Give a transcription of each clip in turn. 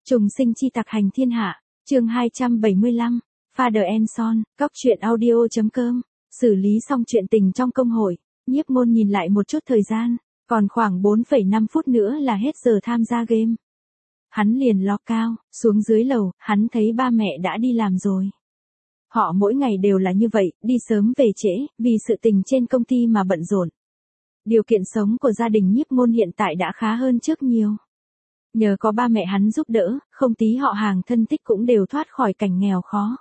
Trùng sinh chi tặc hành thiên hạ, chương 275, Father and Son, cóc truyện audio.com, xử lý xong chuyện tình trong công hội, Nhiếp Môn nhìn lại một chút thời gian, còn khoảng 4,5 phút nữa là hết giờ tham gia game. Hắn liền lo cao, xuống dưới lầu, hắn thấy ba mẹ đã đi làm rồi. Họ mỗi ngày đều là như vậy, đi sớm về trễ, vì sự tình trên công ty mà bận rộn. Điều kiện sống của gia đình Nhiếp Môn hiện tại đã khá hơn trước nhiều. Nhờ có ba mẹ hắn giúp đỡ, không tí họ hàng thân thích cũng đều thoát khỏi cảnh nghèo khó.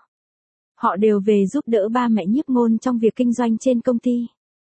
Họ đều về giúp đỡ ba mẹ Nhiếp Môn trong việc kinh doanh trên công ty.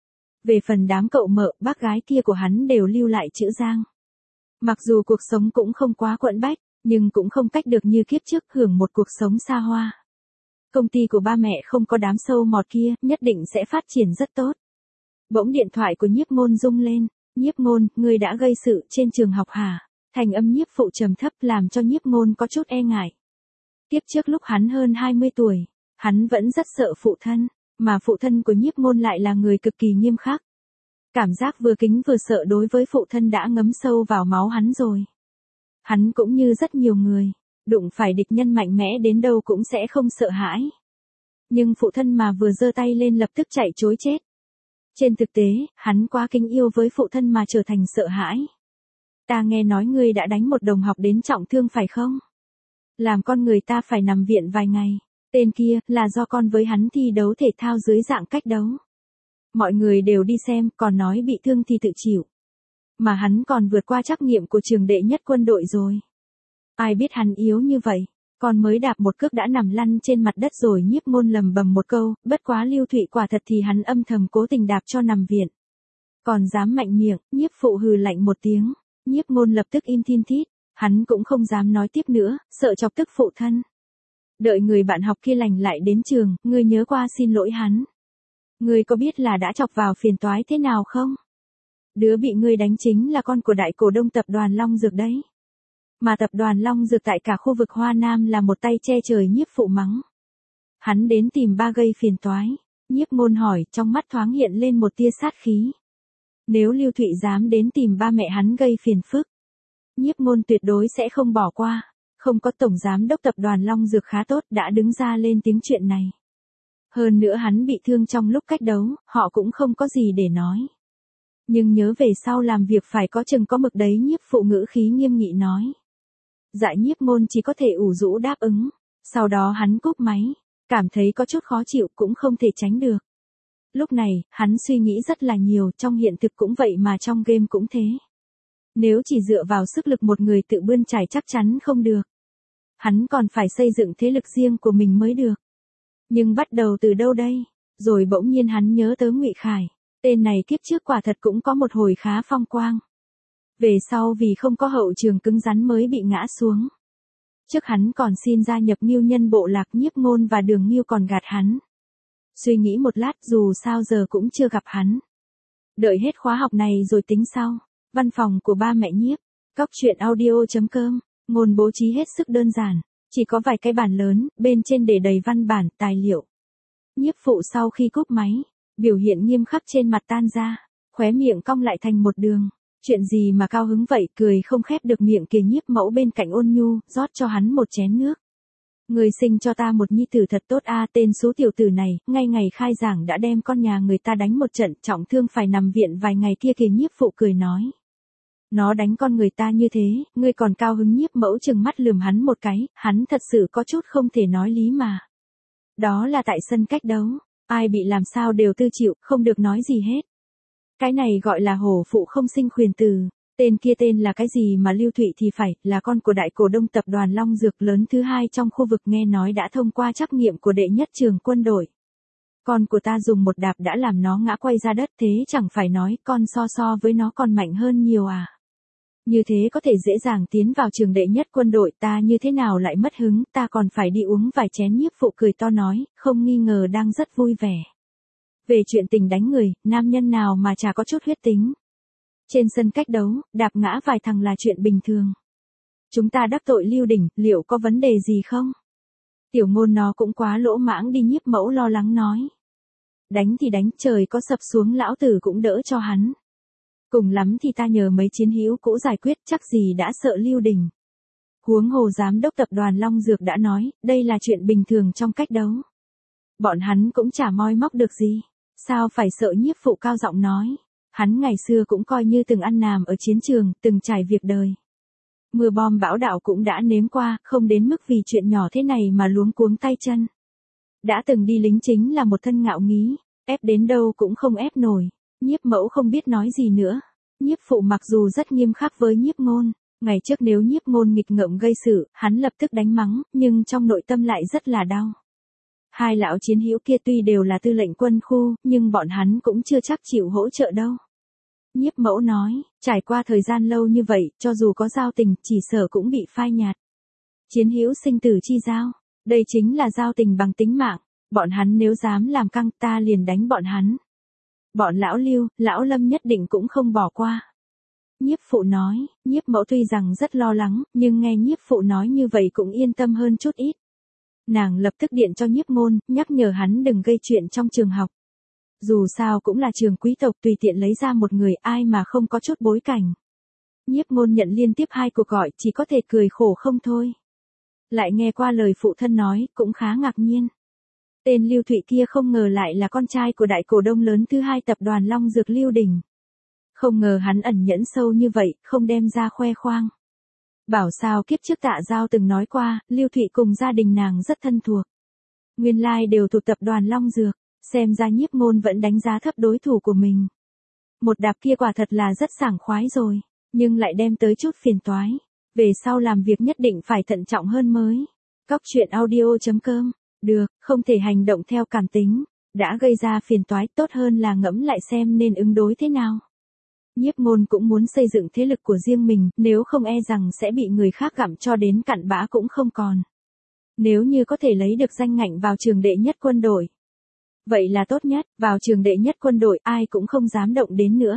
Về phần đám cậu mợ, bác gái kia của hắn đều lưu lại chữ Giang. Mặc dù cuộc sống cũng không quá quẫn bách, nhưng cũng không cách được như kiếp trước hưởng một cuộc sống xa hoa. Công ty của ba mẹ không có đám sâu mọt kia, nhất định sẽ phát triển rất tốt. Bỗng điện thoại của Nhiếp Môn rung lên. Nhiếp Môn, ngươi đã gây sự trên trường học hả? Thành âm Nhiếp Phụ trầm thấp làm cho Nhiếp Môn có chút e ngại. Tiếp trước lúc hắn hơn 20 tuổi, hắn vẫn rất sợ phụ thân, mà phụ thân của Nhiếp Môn lại là người cực kỳ nghiêm khắc. Cảm giác vừa kính vừa sợ đối với phụ thân đã ngấm sâu vào máu hắn rồi. Hắn cũng như rất nhiều người, đụng phải địch nhân mạnh mẽ đến đâu cũng sẽ không sợ hãi. Nhưng phụ thân mà vừa giơ tay lên lập tức chạy trối chết. Trên thực tế, hắn quá kính yêu với phụ thân mà trở thành sợ hãi. Ta nghe nói ngươi đã đánh một đồng học đến trọng thương phải không? Làm con người ta phải nằm viện vài ngày. Tên kia, là do con với hắn thi đấu thể thao dưới dạng cách đấu. Mọi người đều đi xem, còn nói bị thương thì tự chịu. Mà hắn còn vượt qua trắc nghiệm của trường đệ nhất quân đội rồi. Ai biết hắn yếu như vậy, con mới đạp một cước đã nằm lăn trên mặt đất rồi. Nhiếp Môn lầm bầm một câu, bất quá Lưu Thụy quả thật thì hắn âm thầm cố tình đạp cho nằm viện. Còn dám mạnh miệng, Nhiếp Phụ hừ lạnh một tiếng, Nhiếp Môn lập tức im thin thít, hắn cũng không dám nói tiếp nữa, sợ chọc tức phụ thân. Đợi người bạn học kia lành lại đến trường, ngươi nhớ qua xin lỗi hắn. Ngươi có biết là đã chọc vào phiền toái thế nào không? Đứa bị ngươi đánh chính là con của đại cổ đông tập đoàn Long Dược đấy. Mà tập đoàn Long Dược tại cả khu vực Hoa Nam là một tay che trời. Nhiếp Phụ mắng. Hắn đến tìm ba gây phiền toái. Nhiếp Môn hỏi, trong mắt thoáng hiện lên một tia sát khí. Nếu Lưu Thụy dám đến tìm ba mẹ hắn gây phiền phức, Nhiếp Môn tuyệt đối sẽ không bỏ qua. Không có tổng giám đốc tập đoàn Long Dược khá tốt đã đứng ra lên tiếng chuyện này. Hơn nữa hắn bị thương trong lúc cách đấu, họ cũng không có gì để nói. Nhưng nhớ về sau làm việc phải có chừng có mực đấy. Nhiếp Phụ ngữ khí nghiêm nghị nói. Dạ. Nhiếp Môn chỉ có thể ủ rũ đáp ứng. Sau đó hắn cúp máy, cảm thấy có chút khó chịu cũng không thể tránh được. Lúc này, hắn suy nghĩ rất là nhiều, trong hiện thực cũng vậy mà trong game cũng thế. Nếu chỉ dựa vào sức lực một người tự bươn trải chắc chắn không được. Hắn còn phải xây dựng thế lực riêng của mình mới được. Nhưng bắt đầu từ đâu đây? Rồi bỗng nhiên hắn nhớ tới Ngụy Khải. Tên này kiếp trước quả thật cũng có một hồi khá phong quang. Về sau vì không có hậu trường cứng rắn mới bị ngã xuống. Trước hắn còn xin gia nhập Ngưu Nhân bộ lạc. Nhiếp Môn và Đường Ngưu còn gạt hắn. Suy nghĩ một lát dù sao giờ cũng chưa gặp hắn. Đợi hết khóa học này rồi tính sau. Văn phòng của ba mẹ Nhiếp. Cóc truyện audio.com. Ngôn bố trí hết sức đơn giản. Chỉ có vài cái bàn lớn, bên trên để đầy văn bản, tài liệu. Nhiếp Phụ sau khi cúp máy, biểu hiện nghiêm khắc trên mặt tan ra. Khóe miệng cong lại thành một đường. Chuyện gì mà cao hứng vậy, cười không khép được miệng kìa. Nhiếp Mẫu bên cạnh ôn nhu, rót cho hắn một chén nước. Người sinh cho ta một nhi tử thật tốt a. Tên số tiểu tử này, ngay ngày khai giảng đã đem con nhà người ta đánh một trận trọng thương phải nằm viện vài ngày kia kìa. Nhiếp Phụ cười nói. Nó đánh con người ta như thế, ngươi còn cao hứng? Nhiếp Mẫu trừng mắt lườm hắn một cái, hắn thật sự có chút không thể nói lý mà. Đó là tại sân cách đấu, ai bị làm sao đều tư chịu, không được nói gì hết. Cái này gọi là hổ phụ không sinh khuyển tử. Tên kia tên là cái gì mà Lưu Thụy thì phải, là con của đại cổ đông tập đoàn Long Dược lớn thứ hai trong khu vực, nghe nói đã thông qua trắc nghiệm của đệ nhất trường quân đội. Con của ta dùng một đạp đã làm nó ngã quay ra đất, thế chẳng phải nói con so với nó còn mạnh hơn nhiều à. Như thế có thể dễ dàng tiến vào trường đệ nhất quân đội, ta như thế nào lại mất hứng, ta còn phải đi uống vài chén. Nhiếp Phụ cười to nói, không nghi ngờ đang rất vui vẻ. Về chuyện tình đánh người, nam nhân nào mà chả có chút huyết tính. Trên sân cách đấu, đạp ngã vài thằng là chuyện bình thường. Chúng ta đắc tội Lưu Đình, liệu có vấn đề gì không? Tiểu Ngôn nó cũng quá lỗ mãng đi. Nhiếp Mẫu lo lắng nói. Đánh thì đánh, trời có sập xuống lão tử cũng đỡ cho hắn. Cùng lắm thì ta nhờ mấy chiến hữu cũ giải quyết, chắc gì đã sợ Lưu Đình. Huống hồ giám đốc tập đoàn Long Dược đã nói, đây là chuyện bình thường trong cách đấu. Bọn hắn cũng chả moi móc được gì. Sao phải sợ Nhiếp Phụ cao giọng nói. Hắn ngày xưa cũng coi như từng ăn nằm ở chiến trường, từng trải việc đời. Mưa bom bão đảo cũng đã nếm qua, không đến mức vì chuyện nhỏ thế này mà luống cuống tay chân. Đã từng đi lính chính là một thân ngạo nghí, ép đến đâu cũng không ép nổi. Nhiếp Mẫu không biết nói gì nữa. Nhiếp Phụ mặc dù rất nghiêm khắc với Nhiếp Ngôn, ngày trước nếu Nhiếp Ngôn nghịch ngợm gây sự, hắn lập tức đánh mắng, nhưng trong nội tâm lại rất là đau. Hai lão chiến hữu kia tuy đều là tư lệnh quân khu, nhưng bọn hắn cũng chưa chắc chịu hỗ trợ đâu. Nhiếp Mẫu nói, trải qua thời gian lâu như vậy, cho dù có giao tình, chỉ sợ cũng bị phai nhạt. Chiến hữu sinh tử chi giao, đây chính là giao tình bằng tính mạng, bọn hắn nếu dám làm căng ta liền đánh bọn hắn. Bọn lão Lưu, lão Lâm nhất định cũng không bỏ qua. Nhiếp Phụ nói, Nhiếp Mẫu tuy rằng rất lo lắng, nhưng nghe Nhiếp Phụ nói như vậy cũng yên tâm hơn chút ít. Nàng lập tức điện cho Nhiếp Ngôn, nhắc nhở hắn đừng gây chuyện trong trường học. Dù sao cũng là trường quý tộc, tùy tiện lấy ra một người, ai mà không có chút bối cảnh. Nhiếp Ngôn nhận liên tiếp 2 cuộc gọi, chỉ có thể cười khổ không thôi. Lại nghe qua lời phụ thân nói, cũng khá ngạc nhiên. Tên Lưu Thụy kia không ngờ lại là con trai của đại cổ đông lớn thứ 2 tập đoàn Long Dược Lưu Đình. Không ngờ hắn ẩn nhẫn sâu như vậy, không đem ra khoe khoang. Bảo sao kiếp trước Tạ Giao từng nói qua, Lưu Thụy cùng gia đình nàng rất thân thuộc. Nguyên lai đều thuộc tập đoàn Long Dược, xem ra Nhiếp Ngôn vẫn đánh giá thấp đối thủ của mình. Một đạp kia quả thật là rất sảng khoái rồi, nhưng lại đem tới chút phiền toái. Về sau làm việc nhất định phải thận trọng hơn mới. Cóc truyện audio.com, được, không thể hành động theo cảm tính, đã gây ra phiền toái, tốt hơn là ngẫm lại xem nên ứng đối thế nào. Nhiếp Ngôn cũng muốn xây dựng thế lực của riêng mình, nếu không e rằng sẽ bị người khác gặm cho đến cặn bã cũng không còn. Nếu như có thể lấy được danh ngạch vào trường đệ nhất quân đội, vậy là tốt nhất, vào trường đệ nhất quân đội ai cũng không dám động đến nữa.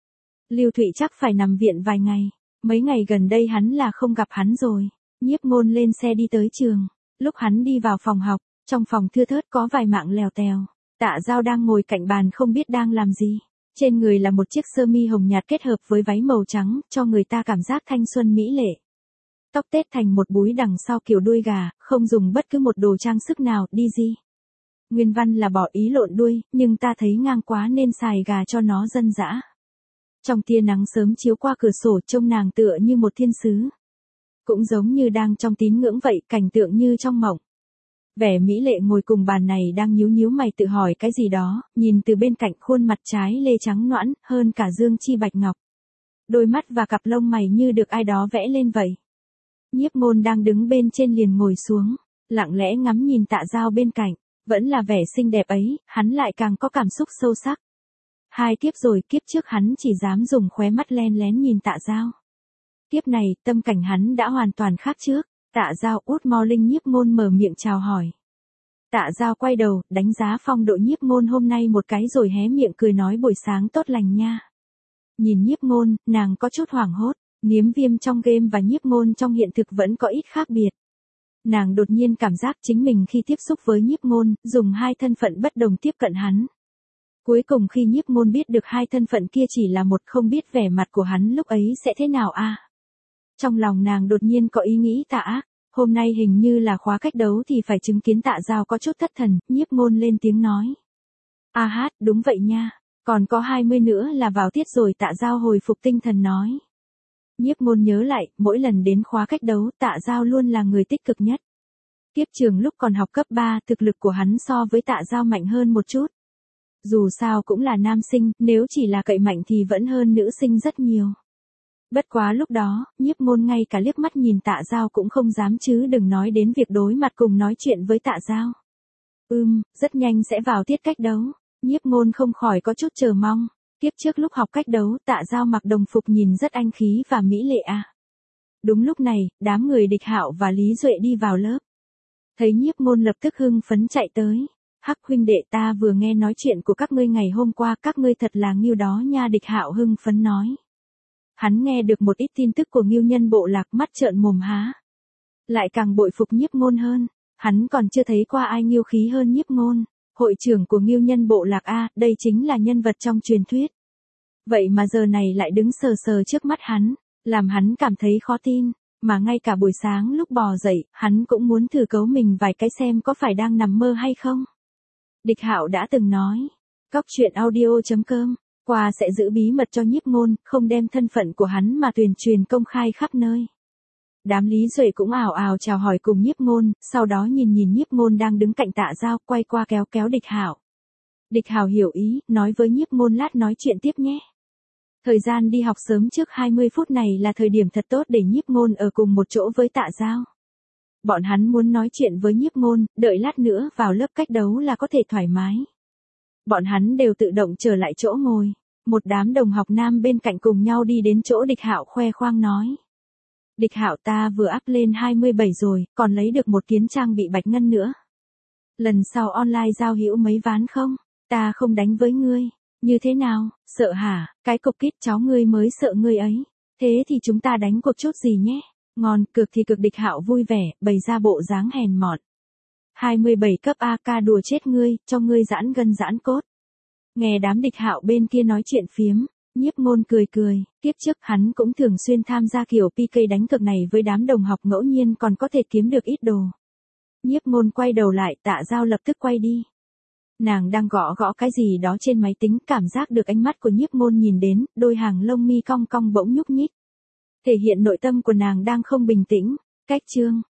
Lưu Thụy chắc phải nằm viện vài ngày, mấy ngày gần đây hắn là không gặp hắn rồi. Nhiếp Ngôn lên xe đi tới trường, lúc hắn đi vào phòng học, trong phòng thưa thớt có vài mạng lèo tèo. Tạ Giao đang ngồi cạnh bàn không biết đang làm gì. Trên người là một chiếc sơ mi hồng nhạt kết hợp với váy màu trắng, cho người ta cảm giác thanh xuân mỹ lệ. Tóc tết thành một búi đằng sau kiểu đuôi gà, không dùng bất cứ một đồ trang sức nào, đi gì. Nguyên văn là bỏ ý lộn đuôi, nhưng ta thấy ngang quá nên xài gà cho nó dân dã. Trong tia nắng sớm chiếu qua cửa sổ, trông nàng tựa như một thiên sứ. Cũng giống như đang trong tín ngưỡng vậy, cảnh tượng như trong mộng. Vẻ mỹ lệ ngồi cùng bàn này đang nhíu nhíu mày tự hỏi cái gì đó, nhìn từ bên cạnh khuôn mặt trái lê trắng nõn, hơn cả dương chi bạch ngọc. Đôi mắt và cặp lông mày như được ai đó vẽ lên vậy. Nhiếp Ngôn đang đứng bên trên liền ngồi xuống, lặng lẽ ngắm nhìn Tạ Giao bên cạnh, vẫn là vẻ xinh đẹp ấy, hắn lại càng có cảm xúc sâu sắc. 2 kiếp rồi, kiếp trước hắn chỉ dám dùng khóe mắt len lén nhìn Tạ Giao. Kiếp này, tâm cảnh hắn đã hoàn toàn khác trước. Tạ Giao, Good morning. Nhiếp Ngôn mở miệng chào hỏi. Tạ Giao quay đầu, đánh giá phong độ Nhiếp Ngôn hôm nay một cái rồi hé miệng cười nói buổi sáng tốt lành nha. Nhìn Nhiếp Ngôn, nàng có chút hoảng hốt, Niếm Viêm trong game và Nhiếp Ngôn trong hiện thực vẫn có ít khác biệt. Nàng đột nhiên cảm giác chính mình khi tiếp xúc với Nhiếp Ngôn, dùng 2 thân phận bất đồng tiếp cận hắn. Cuối cùng khi Nhiếp Ngôn biết được 2 thân phận kia chỉ là một, không biết vẻ mặt của hắn lúc ấy sẽ thế nào a. Trong lòng nàng đột nhiên có ý nghĩ tà ác, hôm nay hình như là khóa cách đấu thì phải chứng kiến Tạ Giao có chút thất thần, Nhiếp Ngôn lên tiếng nói. A hát, đúng vậy nha, còn có 20 nữa là vào tiết rồi. Tạ Giao hồi phục tinh thần nói. Nhiếp Ngôn nhớ lại, mỗi lần đến khóa cách đấu, Tạ Giao luôn là người tích cực nhất. Kiếp trường lúc còn học cấp 3, thực lực của hắn so với Tạ Giao mạnh hơn một chút. Dù sao cũng là nam sinh, nếu chỉ là cậy mạnh thì vẫn hơn nữ sinh rất nhiều. Bất quá lúc đó, Nhiếp Ngôn ngay cả liếc mắt nhìn Tạ Giao cũng không dám chứ đừng nói đến việc đối mặt cùng nói chuyện với Tạ Giao. Rất nhanh sẽ vào tiết cách đấu. Nhiếp Ngôn không khỏi có chút chờ mong. Kiếp trước lúc học cách đấu, Tạ Giao mặc đồng phục nhìn rất anh khí và mỹ lệ à. Đúng lúc này, đám người Địch Hạo và Lý Duệ đi vào lớp. Thấy Nhiếp Ngôn lập tức hưng phấn chạy tới. Hắc huynh đệ, ta vừa nghe nói chuyện của các ngươi ngày hôm qua, các ngươi thật là Ngưu đó nha. Địch Hạo hưng phấn nói. Hắn nghe được một ít tin tức của Ngưu Nhân Bộ Lạc, mắt trợn mồm há. Lại càng bội phục Nhiếp Ngôn hơn, hắn còn chưa thấy qua ai ngưu khí hơn Nhiếp Ngôn. Hội trưởng của Ngưu Nhân Bộ Lạc a, đây chính là nhân vật trong truyền thuyết. Vậy mà giờ này lại đứng sờ sờ trước mắt hắn, làm hắn cảm thấy khó tin. Mà ngay cả buổi sáng lúc bò dậy, hắn cũng muốn thử cấu mình vài cái xem có phải đang nằm mơ hay không. Địch Hạo đã từng nói, Cóc truyện audio.com, qua sẽ giữ bí mật cho Nhiếp Ngôn, không đem thân phận của hắn mà tuyên truyền công khai khắp nơi. Đám Lý Duệ cũng ào ào chào hỏi cùng Nhiếp Ngôn, sau đó nhìn Nhiếp Ngôn đang đứng cạnh Tạ Giao, quay qua kéo kéo Địch Hạo. Địch Hạo hiểu ý, nói với Nhiếp Ngôn lát nói chuyện tiếp nhé. Thời gian đi học sớm trước 20 phút này là thời điểm thật tốt để Nhiếp Ngôn ở cùng một chỗ với Tạ Giao. Bọn hắn muốn nói chuyện với Nhiếp Ngôn, đợi lát nữa vào lớp cách đấu là có thể thoải mái. Bọn hắn đều tự động trở lại chỗ ngồi. Một đám đồng học nam bên cạnh cùng nhau đi đến chỗ Địch Hạo khoe khoang nói. Địch Hạo, ta vừa up lên 27 rồi, còn lấy được một kiến trang bị bạch ngân nữa. Lần sau online giao hữu mấy ván không? Ta không đánh với ngươi. Như thế nào, sợ hả? Cái cục kít cháu ngươi mới sợ ngươi ấy. Thế thì chúng ta đánh cuộc chút gì nhé? Ngon, cực thì cực. Địch Hạo vui vẻ, bày ra bộ dáng hèn mọn. 27 cấp AK đùa chết ngươi, cho ngươi giãn gân giãn cốt. Nghe đám Địch Hạo bên kia nói chuyện phiếm, Nhiếp Ngôn cười cười, tiếp trước hắn cũng thường xuyên tham gia kiểu PK đánh cược này với đám đồng học, ngẫu nhiên còn có thể kiếm được ít đồ. Nhiếp Ngôn quay đầu lại, Tạ Giao lập tức quay đi. Nàng đang gõ gõ cái gì đó trên máy tính, cảm giác được ánh mắt của Nhiếp Ngôn nhìn đến, đôi hàng lông mi cong cong bỗng nhúc nhích. Thể hiện nội tâm của nàng đang không bình tĩnh. Cách chương